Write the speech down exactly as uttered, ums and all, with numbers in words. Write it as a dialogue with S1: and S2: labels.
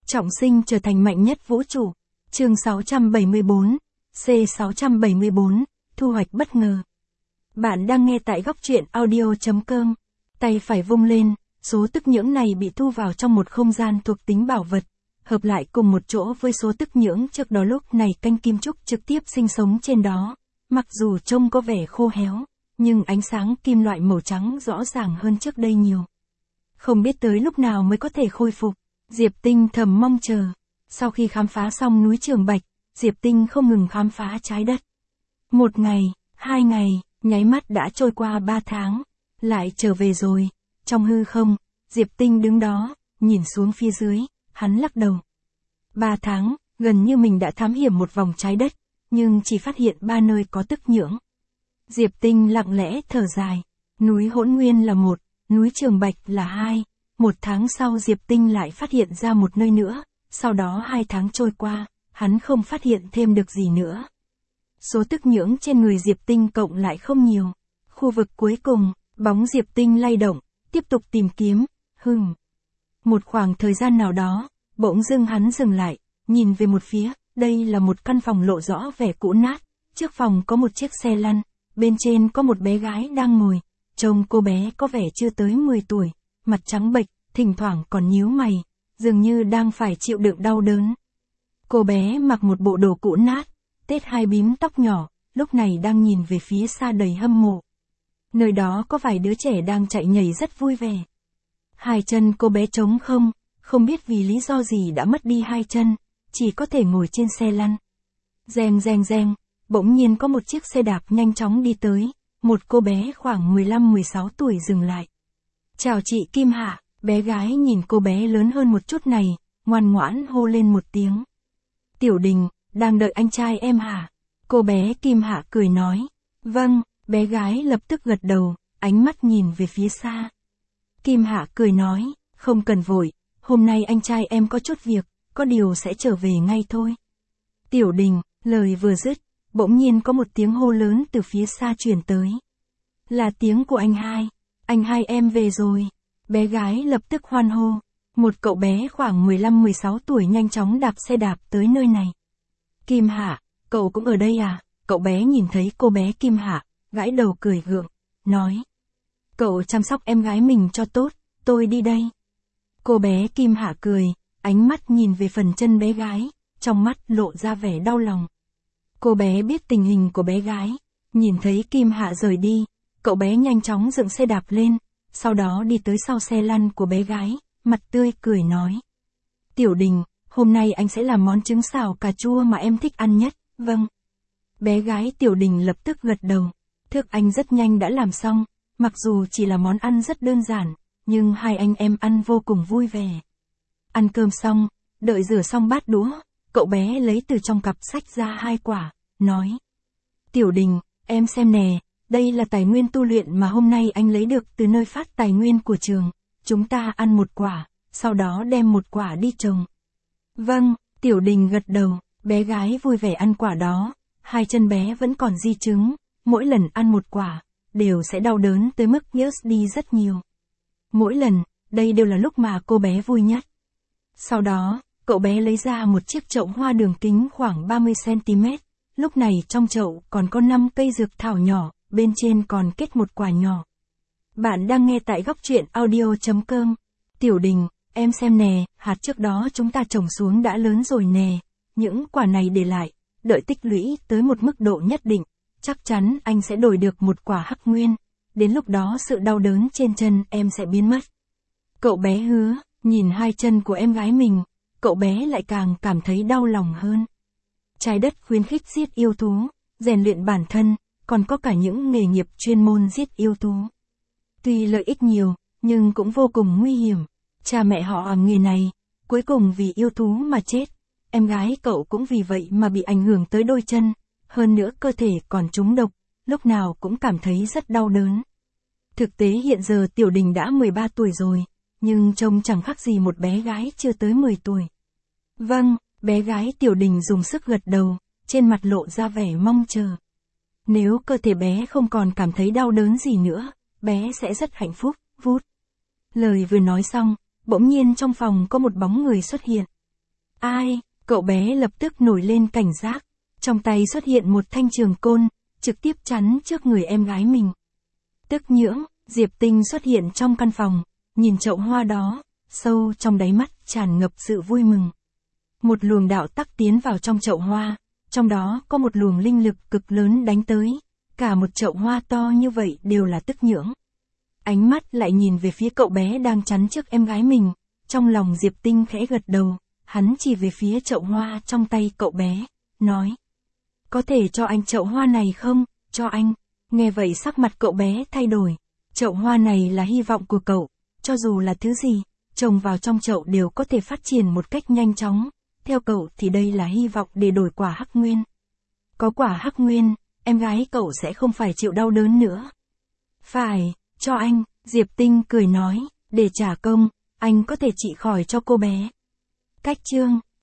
S1: Trọng sinh trở thành mạnh nhất vũ trụ. Chương sáu trăm bảy mươi tư, C sáu trăm bảy mươi tư, thu hoạch bất ngờ. Bạn đang nghe tại góc truyện audio chấm com. Tay phải vung lên, số tức nhưỡng này bị thu vào trong một không gian thuộc tính bảo vật, hợp lại cùng một chỗ với số tức nhưỡng trước đó lúc này canh kim trúc trực tiếp sinh sống trên đó. Mặc dù trông có vẻ khô héo, nhưng ánh sáng kim loại màu trắng rõ ràng hơn trước đây nhiều. Không biết tới lúc nào mới có thể khôi phục, Diệp Tinh thầm mong chờ. Sau khi khám phá xong núi Trường Bạch, Diệp Tinh không ngừng khám phá trái đất. Một ngày, hai ngày, nháy mắt đã trôi qua ba tháng, lại trở về rồi. Trong hư không, Diệp Tinh đứng đó, nhìn xuống phía dưới, hắn lắc đầu. Ba tháng, gần như mình đã thám hiểm một vòng trái đất, nhưng chỉ phát hiện ba nơi có tức nhưỡng. Diệp Tinh lặng lẽ thở dài, núi Hỗn Nguyên là một, núi Trường Bạch là hai. Một tháng sau Diệp Tinh lại phát hiện ra một nơi nữa, sau đó hai tháng trôi qua, hắn không phát hiện thêm được gì nữa. Số tức nhưỡng trên người Diệp Tinh cộng lại không nhiều. Khu vực cuối cùng, bóng Diệp Tinh lay động, tiếp tục tìm kiếm, hừm. Một khoảng thời gian nào đó, bỗng dưng hắn dừng lại, nhìn về một phía, đây là một căn phòng lộ rõ vẻ cũ nát, trước phòng có một chiếc xe lăn, bên trên có một bé gái đang ngồi, trông cô bé có vẻ chưa tới mười tuổi, mặt trắng bệch, thỉnh thoảng còn nhíu mày, dường như đang phải chịu đựng đau đớn. Cô bé mặc một bộ đồ cũ nát, tết hai bím tóc nhỏ, lúc này đang nhìn về phía xa đầy hâm mộ. Nơi đó có vài đứa trẻ đang chạy nhảy rất vui vẻ. Hai chân cô bé trống không, không biết vì lý do gì đã mất đi hai chân, chỉ có thể ngồi trên xe lăn. Reng reng reng, bỗng nhiên có một chiếc xe đạp nhanh chóng đi tới, một cô bé khoảng mười lăm mười sáu tuổi dừng lại. Chào chị Kim Hạ, bé gái nhìn cô bé lớn hơn một chút này, ngoan ngoãn hô lên một tiếng. Tiểu Đình, đang đợi anh trai em hả? Cô bé Kim Hạ cười nói. Vâng, bé gái lập tức gật đầu, ánh mắt nhìn về phía xa. Kim Hạ cười nói, không cần vội, hôm nay anh trai em có chút việc, có điều sẽ trở về ngay thôi. Tiểu Đình, lời vừa dứt, bỗng nhiên có một tiếng hô lớn từ phía xa truyền tới. Là tiếng của anh hai, anh hai em về rồi. Bé gái lập tức hoan hô, một cậu bé khoảng mười lăm mười sáu tuổi nhanh chóng đạp xe đạp tới nơi này. Kim Hạ, cậu cũng ở đây à? Cậu bé nhìn thấy cô bé Kim Hạ, gãi đầu cười gượng, nói. Cậu chăm sóc em gái mình cho tốt, tôi đi đây. Cô bé Kim Hạ cười, ánh mắt nhìn về phần chân bé gái, trong mắt lộ ra vẻ đau lòng. Cô bé biết tình hình của bé gái, nhìn thấy Kim Hạ rời đi, cậu bé nhanh chóng dựng xe đạp lên, sau đó đi tới sau xe lăn của bé gái, mặt tươi cười nói. Tiểu Đình, hôm nay anh sẽ làm món trứng xào cà chua mà em thích ăn nhất, vâng. Bé gái Tiểu Đình lập tức gật đầu, thức anh rất nhanh đã làm xong, mặc dù chỉ là món ăn rất đơn giản, nhưng hai anh em ăn vô cùng vui vẻ. Ăn cơm xong, đợi rửa xong bát đũa, cậu bé lấy từ trong cặp sách ra hai quả, nói. Tiểu Đình, em xem nè, đây là tài nguyên tu luyện mà hôm nay anh lấy được từ nơi phát tài nguyên của trường, chúng ta ăn một quả, sau đó đem một quả đi trồng. Vâng, Tiểu Đình gật đầu, bé gái vui vẻ ăn quả đó, hai chân bé vẫn còn di chứng, mỗi lần ăn một quả, đều sẽ đau đớn tới mức nhớt đi rất nhiều. Mỗi lần, đây đều là lúc mà cô bé vui nhất. Sau đó, cậu bé lấy ra một chiếc chậu hoa đường kính khoảng ba mươi xăng ti mét, lúc này trong chậu còn có năm cây dược thảo nhỏ, bên trên còn kết một quả nhỏ. Bạn đang nghe tại góc truyện audio chấm com. Tiểu Đình, em xem nè, hạt trước đó chúng ta trồng xuống đã lớn rồi nè, những quả này để lại, đợi tích lũy tới một mức độ nhất định, chắc chắn anh sẽ đổi được một quả hắc nguyên, đến lúc đó sự đau đớn trên chân em sẽ biến mất. Cậu bé hứa, nhìn hai chân của em gái mình, cậu bé lại càng cảm thấy đau lòng hơn. Trái đất khuyến khích giết yêu thú, rèn luyện bản thân, còn có cả những nghề nghiệp chuyên môn giết yêu thú. Tuy lợi ích nhiều, nhưng cũng vô cùng nguy hiểm. Cha mẹ họ làm nghề này, cuối cùng vì yêu thú mà chết. Em gái cậu cũng vì vậy mà bị ảnh hưởng tới đôi chân, hơn nữa cơ thể còn trúng độc, lúc nào cũng cảm thấy rất đau đớn. Thực tế hiện giờ Tiểu Đình đã mười ba tuổi rồi, nhưng trông chẳng khác gì một bé gái chưa tới mười tuổi. Vâng, bé gái Tiểu Đình dùng sức gật đầu, trên mặt lộ ra vẻ mong chờ. Nếu cơ thể bé không còn cảm thấy đau đớn gì nữa, bé sẽ rất hạnh phúc, vút. Lời vừa nói xong, bỗng nhiên trong phòng có một bóng người xuất hiện. Ai? Cậu bé lập tức nổi lên cảnh giác. Trong tay xuất hiện một thanh trường côn, trực tiếp chắn trước người em gái mình. Tức nhưỡng, Diệp Tinh xuất hiện trong căn phòng, nhìn chậu hoa đó, sâu trong đáy mắt tràn ngập sự vui mừng. Một luồng đạo tắc tiến vào trong chậu hoa, trong đó có một luồng linh lực cực lớn đánh tới, cả một chậu hoa to như vậy đều là tức nhưỡng. Ánh mắt lại nhìn về phía cậu bé đang chắn trước em gái mình, trong lòng Diệp Tinh khẽ gật đầu, hắn chỉ về phía chậu hoa trong tay cậu bé, nói. Có thể cho anh chậu hoa này không? Cho anh. Nghe vậy sắc mặt cậu bé thay đổi. Chậu hoa này là hy vọng của cậu, cho dù là thứ gì, trồng vào trong chậu đều có thể phát triển một cách nhanh chóng. Theo cậu thì đây là hy vọng để đổi quả hắc nguyên. Có quả hắc nguyên, em gái cậu sẽ không phải chịu đau đớn nữa. Phải, cho anh, Diệp Tinh cười nói, để trả công, anh có thể trị khỏi cho cô bé. Cách chương